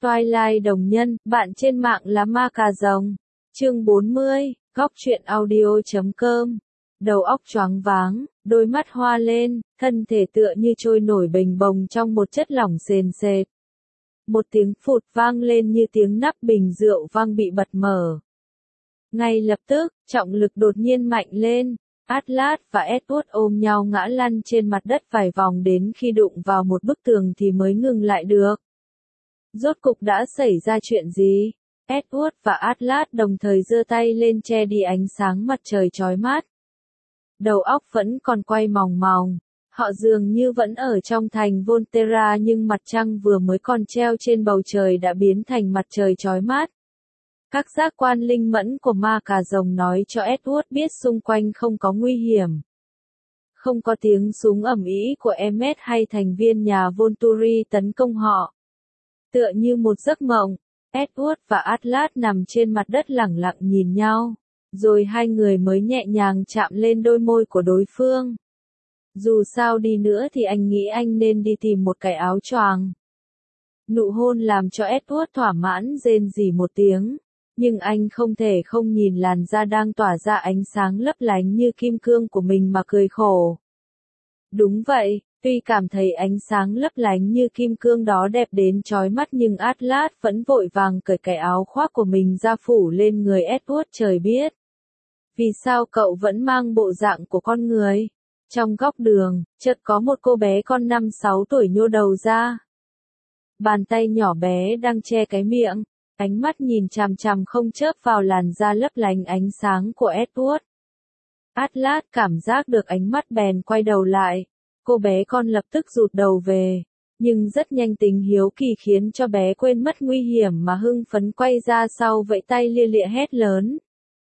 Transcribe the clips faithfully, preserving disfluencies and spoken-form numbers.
Twilight đồng nhân, bạn trên mạng là ma cà rồng. Chương bốn mươi, góc truyện audio chấm com. Đầu óc choáng váng, đôi mắt hoa lên, thân thể tựa như trôi nổi bềnh bồng trong một chất lỏng sền sệt. Một tiếng phụt vang lên như tiếng nắp bình rượu vang bị bật mở. Ngay lập tức, trọng lực đột nhiên mạnh lên. Atlas và Edward ôm nhau ngã lăn trên mặt đất vài vòng đến khi đụng vào một bức tường thì mới ngừng lại được. Rốt cục đã xảy ra chuyện gì? Edward và Atlas đồng thời giơ tay lên che đi ánh sáng mặt trời chói mắt. Đầu óc vẫn còn quay mòng mòng. Họ dường như vẫn ở trong thành Volterra nhưng mặt trăng vừa mới còn treo trên bầu trời đã biến thành mặt trời chói mắt. Các giác quan linh mẫn của ma cà rồng nói cho Edward biết xung quanh không có nguy hiểm. Không có tiếng súng ầm ĩ của Emmet hay thành viên nhà Volturi tấn công họ. Tựa như một giấc mộng, Edward và Atlas nằm trên mặt đất lẳng lặng nhìn nhau, rồi hai người mới nhẹ nhàng chạm lên đôi môi của đối phương. Dù sao đi nữa thì anh nghĩ anh nên đi tìm một cái áo choàng. Nụ hôn làm cho Edward thỏa mãn rên rỉ một tiếng, nhưng anh không thể không nhìn làn da đang tỏa ra ánh sáng lấp lánh như kim cương của mình mà cười khổ. Đúng vậy, tuy cảm thấy ánh sáng lấp lánh như kim cương đó đẹp đến chói mắt nhưng Atlas vẫn vội vàng cởi cái áo khoác của mình ra phủ lên người Edward. Trời biết vì sao cậu vẫn mang bộ dạng của con người. Trong góc đường, chợt có một cô bé con năm sáu tuổi nhô đầu ra. Bàn tay nhỏ bé đang che cái miệng, ánh mắt nhìn chằm chằm không chớp vào làn da lấp lánh ánh sáng của Edward. Atlas cảm giác được ánh mắt bèn quay đầu lại. Cô bé con lập tức rụt đầu về, nhưng rất nhanh tình hiếu kỳ khiến cho bé quên mất nguy hiểm mà hưng phấn quay ra sau vẫy tay lia lịa hét lớn.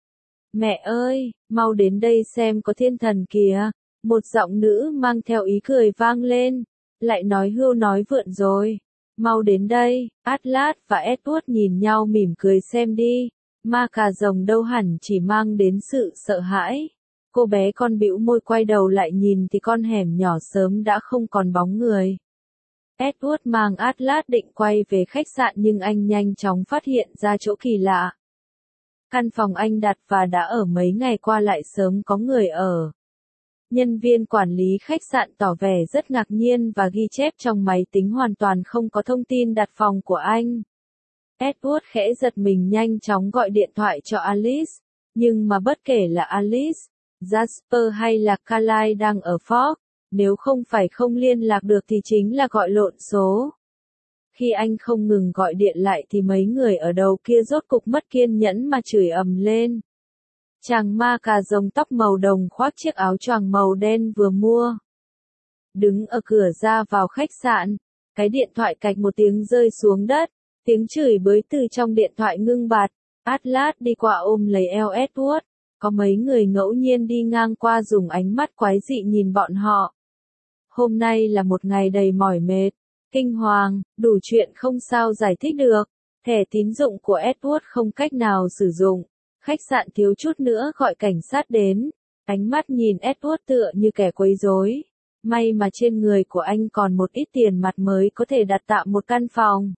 Mẹ ơi, mau đến đây xem có thiên thần kìa. Một giọng nữ mang theo ý cười vang lên, lại nói hưu nói vượn rồi. Mau đến đây, Atlas và Edward nhìn nhau mỉm cười xem đi. Ma cà rồng đâu hẳn chỉ mang đến sự sợ hãi. Cô bé con bĩu môi quay đầu lại nhìn thì con hẻm nhỏ sớm đã không còn bóng người. Edward mang Atlas định quay về khách sạn nhưng anh nhanh chóng phát hiện ra chỗ kỳ lạ. Căn phòng anh đặt và đã ở mấy ngày qua lại sớm có người ở. Nhân viên quản lý khách sạn tỏ vẻ rất ngạc nhiên và ghi chép trong máy tính hoàn toàn không có thông tin đặt phòng của anh. Edward khẽ giật mình nhanh chóng gọi điện thoại cho Alice, nhưng mà bất kể là Alice, Jasper hay là Carly đang ở Fort, nếu không phải không liên lạc được thì chính là gọi lộn số. Khi anh không ngừng gọi điện lại thì mấy người ở đầu kia rốt cục mất kiên nhẫn mà chửi ầm lên. Chàng ma cà rồng tóc màu đồng khoác chiếc áo choàng màu đen vừa mua. Đứng ở cửa ra vào khách sạn, cái điện thoại cạch một tiếng rơi xuống đất, tiếng chửi bới từ trong điện thoại ngưng bặt. Atlas đi qua ôm lấy eo Edward, có mấy người ngẫu nhiên đi ngang qua dùng ánh mắt quái dị nhìn bọn họ. Hôm nay là một ngày đầy mỏi mệt, kinh hoàng, đủ chuyện không sao giải thích được. Thẻ tín dụng của Edward không cách nào sử dụng. Khách sạn thiếu chút nữa gọi cảnh sát đến. Ánh mắt nhìn Edward tựa như kẻ quấy rối. May mà trên người của anh còn một ít tiền mặt mới có thể đặt tạm một căn phòng.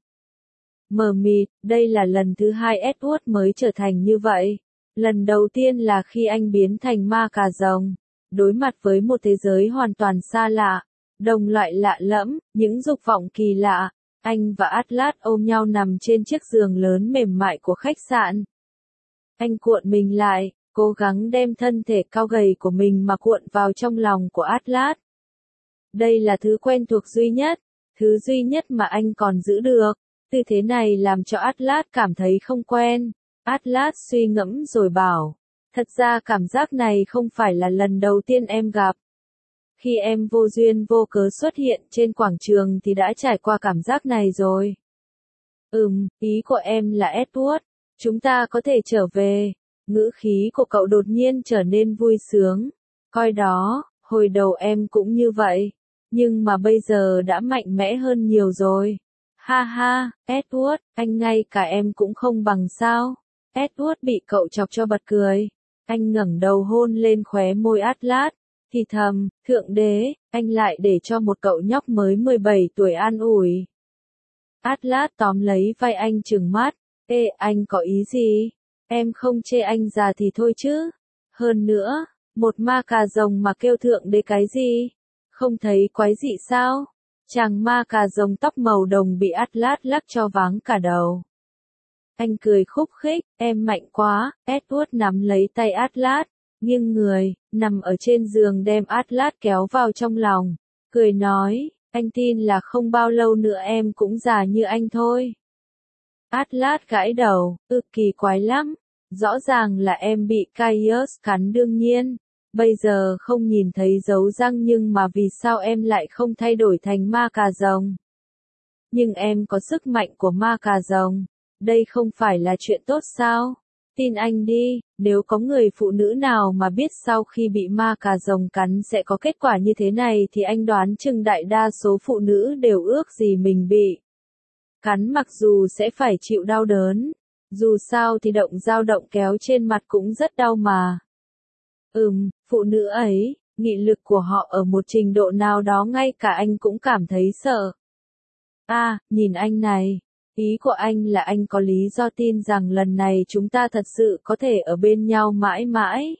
Mờ mịt, đây là lần thứ hai Edward mới trở thành như vậy. Lần đầu tiên là khi anh biến thành ma cà rồng. Đối mặt với một thế giới hoàn toàn xa lạ, đồng loại lạ lẫm, những dục vọng kỳ lạ. Anh và Atlas ôm nhau nằm trên chiếc giường lớn mềm mại của khách sạn. Anh cuộn mình lại, cố gắng đem thân thể cao gầy của mình mà cuộn vào trong lòng của Atlas. Đây là thứ quen thuộc duy nhất, thứ duy nhất mà anh còn giữ được. Tư thế này làm cho Atlas cảm thấy không quen. Atlas suy ngẫm rồi bảo, thật ra cảm giác này không phải là lần đầu tiên em gặp. Khi em vô duyên vô cớ xuất hiện trên quảng trường thì đã trải qua cảm giác này rồi. Ừm, ý của em là Edward. Chúng ta có thể trở về. Ngữ khí của cậu đột nhiên trở nên vui sướng. Coi đó, hồi đầu em cũng như vậy. Nhưng mà bây giờ đã mạnh mẽ hơn nhiều rồi. Ha ha, Edward, anh ngay cả em cũng không bằng sao. Edward bị cậu chọc cho bật cười. Anh ngẩng đầu hôn lên khóe môi Atlas. Thì thầm, thượng đế, anh lại để cho một cậu nhóc mới mười bảy tuổi an ủi. Atlas tóm lấy vai anh trừng mắt. Ê, anh có ý gì? Em không chê anh già thì thôi chứ. Hơn nữa, một ma cà rồng mà kêu thượng đế cái gì? Không thấy quái dị sao? Chàng ma cà rồng tóc màu đồng bị Atlas lắc cho váng cả đầu. Anh cười khúc khích, em mạnh quá. Edward nắm lấy tay Atlas, nghiêng người, nằm ở trên giường đem Atlas kéo vào trong lòng. Cười nói, anh tin là không bao lâu nữa em cũng già như anh thôi. Atlas gãi đầu, ư kỳ quái lắm. Rõ ràng là em bị Caius cắn đương nhiên. Bây giờ không nhìn thấy dấu răng nhưng mà vì sao em lại không thay đổi thành ma cà rồng? Nhưng em có sức mạnh của ma cà rồng. Đây không phải là chuyện tốt sao? Tin anh đi, nếu có người phụ nữ nào mà biết sau khi bị ma cà rồng cắn sẽ có kết quả như thế này thì anh đoán chừng đại đa số phụ nữ đều ước gì mình bị cắn mặc dù sẽ phải chịu đau đớn. Dù sao thì động dao động kéo trên mặt cũng rất đau mà. Ừm, phụ nữ ấy, nghị lực của họ ở một trình độ nào đó ngay cả anh cũng cảm thấy sợ. À, nhìn anh này. Ý của anh là anh có lý do tin rằng lần này chúng ta thật sự có thể ở bên nhau mãi mãi.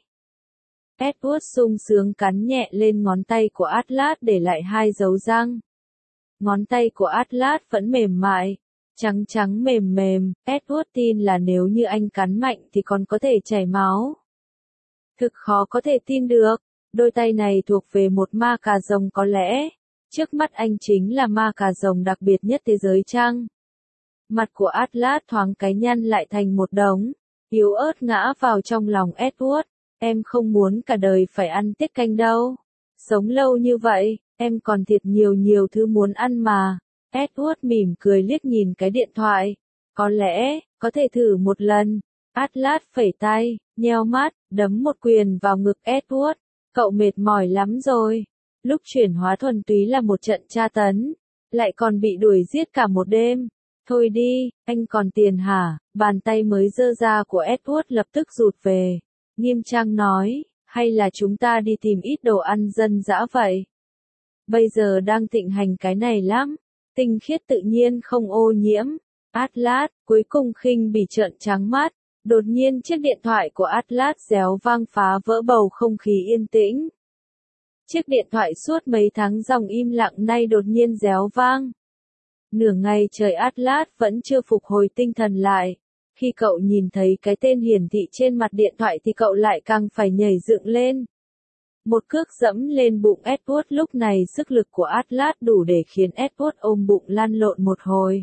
Edward sung sướng cắn nhẹ lên ngón tay của Atlas để lại hai dấu răng. Ngón tay của Atlas vẫn mềm mại, trắng trắng mềm mềm. Edward tin là nếu như anh cắn mạnh thì còn có thể chảy máu. Thực khó có thể tin được, đôi tay này thuộc về một ma cà rồng có lẽ. Trước mắt anh chính là ma cà rồng đặc biệt nhất thế giới chăng? Mặt của Atlas thoáng cái nhăn lại thành một đống, yếu ớt ngã vào trong lòng Edward. Em không muốn cả đời phải ăn tiết canh đâu. Sống lâu như vậy, em còn thiệt nhiều nhiều thứ muốn ăn mà. Edward mỉm cười liếc nhìn cái điện thoại. Có lẽ, có thể thử một lần. Atlas phẩy tay, nheo mắt, đấm một quyền vào ngực Edward. Cậu mệt mỏi lắm rồi. Lúc chuyển hóa thuần túy là một trận tra tấn. Lại còn bị đuổi giết cả một đêm. Thôi đi, anh còn tiền hả? Bàn tay mới giơ ra của Edward lập tức rụt về. Nghiêm trang nói, hay là chúng ta đi tìm ít đồ ăn dân dã vậy? Bây giờ đang thịnh hành cái này lắm. Tinh khiết tự nhiên không ô nhiễm. Atlas, cuối cùng khinh bỉ trợn trắng mắt. Đột nhiên chiếc điện thoại của Atlas réo vang phá vỡ bầu không khí yên tĩnh. Chiếc điện thoại suốt mấy tháng dòng im lặng nay đột nhiên réo vang. Nửa ngày trời Atlas vẫn chưa phục hồi tinh thần lại. Khi cậu nhìn thấy cái tên hiển thị trên mặt điện thoại thì cậu lại càng phải nhảy dựng lên. Một cước dẫm lên bụng Edward, lúc này sức lực của Atlas đủ để khiến Edward ôm bụng lăn lộn một hồi.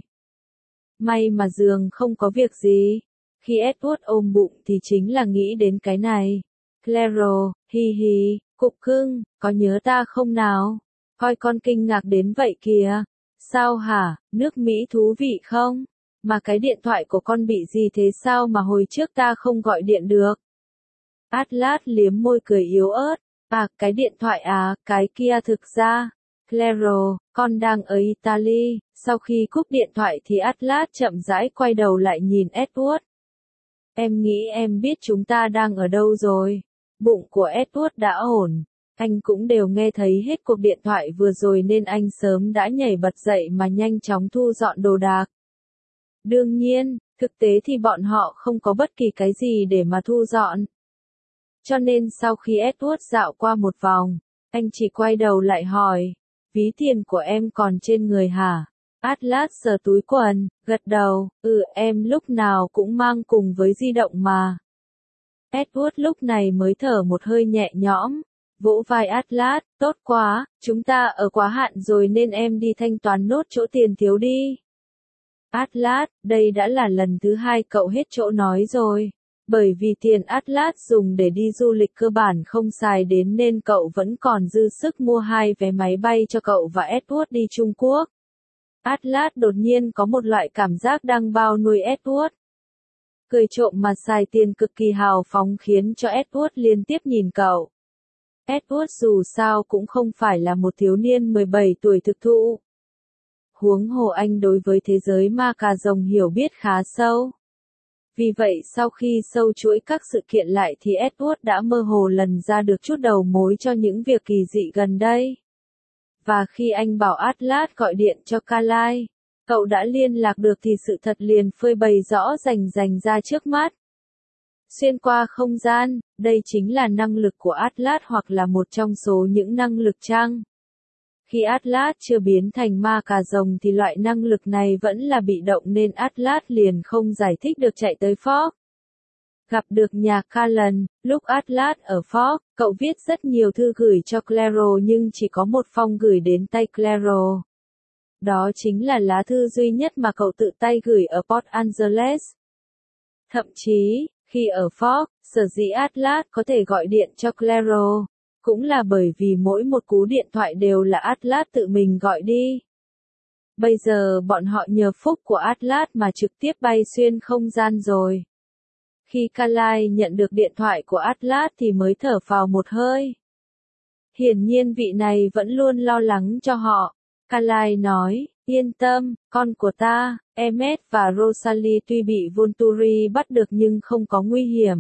May mà giường không có việc gì. Khi Edward ôm bụng thì chính là nghĩ đến cái này. Claro, hi hi, cục cưng, có nhớ ta không nào? Coi con kinh ngạc đến vậy kìa. Sao hả, nước Mỹ thú vị không? Mà cái điện thoại của con bị gì thế sao mà hồi trước ta không gọi điện được? Atlas liếm môi cười yếu ớt. À, cái điện thoại à, cái kia thực ra. Claro, con đang ở Italy. Sau khi cúp điện thoại thì Atlas chậm rãi quay đầu lại nhìn Edward. Em nghĩ em biết chúng ta đang ở đâu rồi. Bụng của Edward đã ổn. Anh cũng đều nghe thấy hết cuộc điện thoại vừa rồi nên anh sớm đã nhảy bật dậy mà nhanh chóng thu dọn đồ đạc. Đương nhiên, thực tế thì bọn họ không có bất kỳ cái gì để mà thu dọn. Cho nên sau khi Edward dạo qua một vòng, anh chỉ quay đầu lại hỏi, ví tiền của em còn trên người hả? Atlas sờ túi quần, gật đầu, ừ em lúc nào cũng mang cùng với di động mà. Edward lúc này mới thở một hơi nhẹ nhõm, vỗ vai Atlas, tốt quá, chúng ta ở quá hạn rồi nên em đi thanh toán nốt chỗ tiền thiếu đi. Atlas, đây đã là lần thứ hai cậu hết chỗ nói rồi. Bởi vì tiền Atlas dùng để đi du lịch cơ bản không xài đến nên cậu vẫn còn dư sức mua hai vé máy bay cho cậu và Edward đi Trung Quốc. Atlas đột nhiên có một loại cảm giác đang bao nuôi Edward. Cười trộm mà xài tiền cực kỳ hào phóng khiến cho Edward liên tiếp nhìn cậu. Edward dù sao cũng không phải là một thiếu niên mười bảy tuổi thực thụ. Huống hồ anh đối với thế giới ma cà rồng hiểu biết khá sâu. Vì vậy sau khi sâu chuỗi các sự kiện lại thì Edward đã mơ hồ lần ra được chút đầu mối cho những việc kỳ dị gần đây. Và khi anh bảo Atlas gọi điện cho Carly, Cậu đã liên lạc được thì sự thật liền phơi bày rõ rành rành ra trước mắt. Xuyên qua không gian, đây chính là năng lực của Atlas hoặc là một trong số những năng lực chăng? Khi Atlas chưa biến thành ma cà rồng thì loại năng lực này vẫn là bị động nên Atlas liền không giải thích được chạy tới Fork. Gặp được nhà Callan, lúc Atlas ở Fork, cậu viết rất nhiều thư gửi cho Claro nhưng chỉ có một phong gửi đến tay Claro. Đó chính là lá thư duy nhất mà cậu tự tay gửi ở Port Angeles. Thậm chí, khi ở Fork, sở dĩ Atlas có thể gọi điện cho Claro, cũng là bởi vì mỗi một cú điện thoại đều là Atlas tự mình gọi đi. Bây giờ bọn họ nhờ phúc của Atlas mà trực tiếp bay xuyên không gian rồi. Khi Carlyle nhận được điện thoại của Atlas thì mới thở phào một hơi. Hiển nhiên vị này vẫn luôn lo lắng cho họ. Carlyle nói, yên tâm, con của ta, Emmet và Rosalie tuy bị Volturi bắt được nhưng không có nguy hiểm.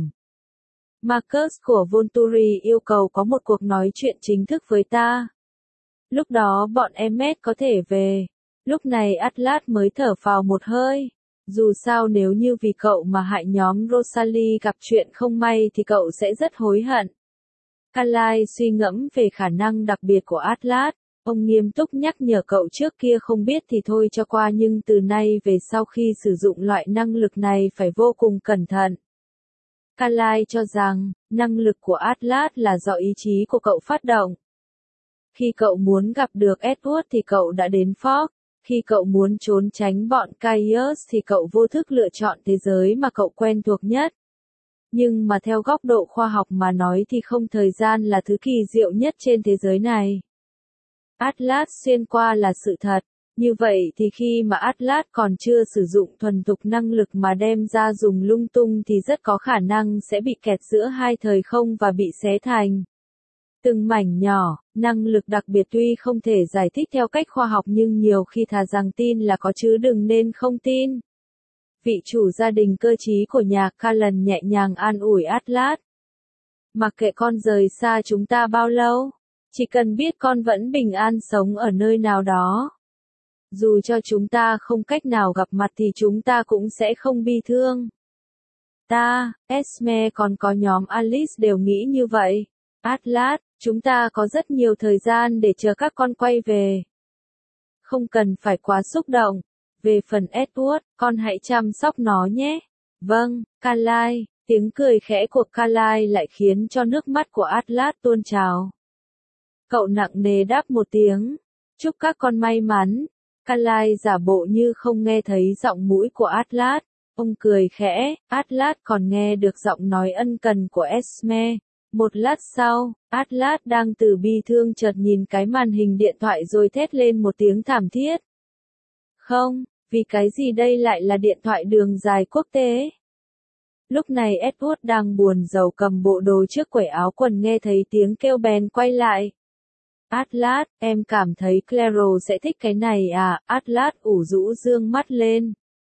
Marcus của Volturi yêu cầu có một cuộc nói chuyện chính thức với ta. Lúc đó bọn Emmet có thể về. Lúc này Atlas mới thở phào một hơi. Dù sao nếu như vì cậu mà hại nhóm Rosalie gặp chuyện không may thì cậu sẽ rất hối hận. Carlyle suy ngẫm về khả năng đặc biệt của Atlas. Ông nghiêm túc nhắc nhở cậu trước kia không biết thì thôi cho qua nhưng từ nay về sau khi sử dụng loại năng lực này phải vô cùng cẩn thận. Carlyle cho rằng, năng lực của Atlas là do ý chí của cậu phát động. Khi cậu muốn gặp được Edward thì cậu đã đến Fork. Khi cậu muốn trốn tránh bọn Caius thì cậu vô thức lựa chọn thế giới mà cậu quen thuộc nhất. Nhưng mà theo góc độ khoa học mà nói thì không thời gian là thứ kỳ diệu nhất trên thế giới này. Atlas xuyên qua là sự thật. Như vậy thì khi mà Atlas còn chưa sử dụng thuần thục năng lực mà đem ra dùng lung tung thì rất có khả năng sẽ bị kẹt giữa hai thời không và bị xé thành từng mảnh nhỏ. Năng lực đặc biệt tuy không thể giải thích theo cách khoa học nhưng nhiều khi thà rằng tin là có chứ đừng nên không tin. Vị chủ gia đình cơ trí của nhà Callan nhẹ nhàng an ủi Atlas. Mặc kệ con rời xa chúng ta bao lâu, chỉ cần biết con vẫn bình an sống ở nơi nào đó. Dù cho chúng ta không cách nào gặp mặt thì chúng ta cũng sẽ không bi thương. Ta, Esme còn có nhóm Alice đều nghĩ như vậy. Atlas, chúng ta có rất nhiều thời gian để chờ các con quay về. Không cần phải quá xúc động. Về phần Edward, con hãy chăm sóc nó nhé. Vâng, Carlyle. Tiếng cười khẽ của Carlyle lại khiến cho nước mắt của Atlas tuôn trào. Cậu nặng nề đáp một tiếng. Chúc các con may mắn. Carlyle giả bộ như không nghe thấy giọng mũi của Atlas. Ông cười khẽ, Atlas còn nghe được giọng nói ân cần của Esme. Một lát sau, Atlas đang từ bi thương chợt nhìn cái màn hình điện thoại rồi thét lên một tiếng thảm thiết. Không, vì cái gì đây lại là điện thoại đường dài quốc tế? Lúc này Edward đang buồn rầu cầm bộ đồ trước quẩy áo quần nghe thấy tiếng kêu bèn quay lại. Atlas, em cảm thấy Claro sẽ thích cái này à? Atlas ủ rũ dương mắt lên.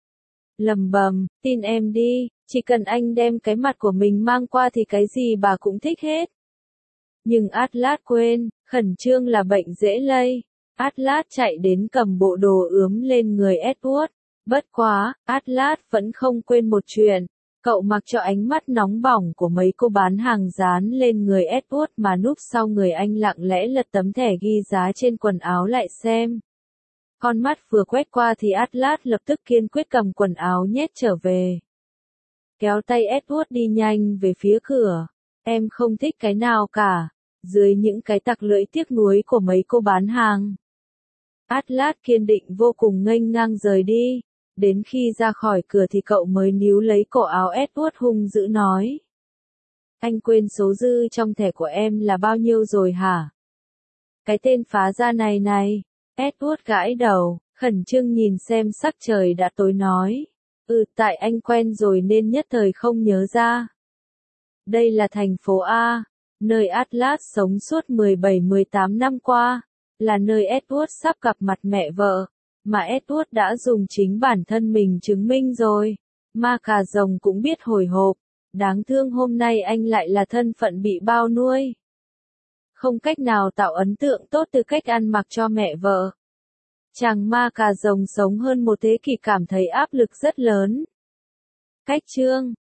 Lầm bầm, tin em đi, chỉ cần anh đem cái mặt của mình mang qua thì cái gì bà cũng thích hết. Nhưng Atlas quên, khẩn trương là bệnh dễ lây. Atlas chạy đến cầm bộ đồ ướm lên người Edward. Bất quá, Atlas vẫn không quên một chuyện. Cậu mặc cho ánh mắt nóng bỏng của mấy cô bán hàng dán lên người Edward mà núp sau người anh lặng lẽ lật tấm thẻ ghi giá trên quần áo lại xem. Con mắt vừa quét qua thì Atlas lập tức kiên quyết cầm quần áo nhét trở về. Kéo tay Edward đi nhanh về phía cửa. Em không thích cái nào cả. Dưới những cái tặc lưỡi tiếc nuối của mấy cô bán hàng. Atlas kiên định vô cùng nghênh ngang rời đi. Đến khi ra khỏi cửa thì cậu mới níu lấy cổ áo Edward hung dữ nói. Anh quên số dư trong thẻ của em là bao nhiêu rồi hả? Cái tên phá gia này này. Edward gãi đầu, khẩn trương nhìn xem sắc trời đã tối nói. Ừ, tại anh quen rồi nên nhất thời không nhớ ra. Đây là thành phố A, nơi Atlas sống suốt mười bảy mười tám năm qua, là nơi Edward sắp gặp mặt mẹ vợ, mà Edward đã dùng chính bản thân mình chứng minh rồi. Ma cà rồng cũng biết hồi hộp, đáng thương hôm nay anh lại là thân phận bị bao nuôi. Không cách nào tạo ấn tượng tốt từ cách ăn mặc cho mẹ vợ. Chàng ma cà rồng sống hơn một thế kỷ cảm thấy áp lực rất lớn. Cách chương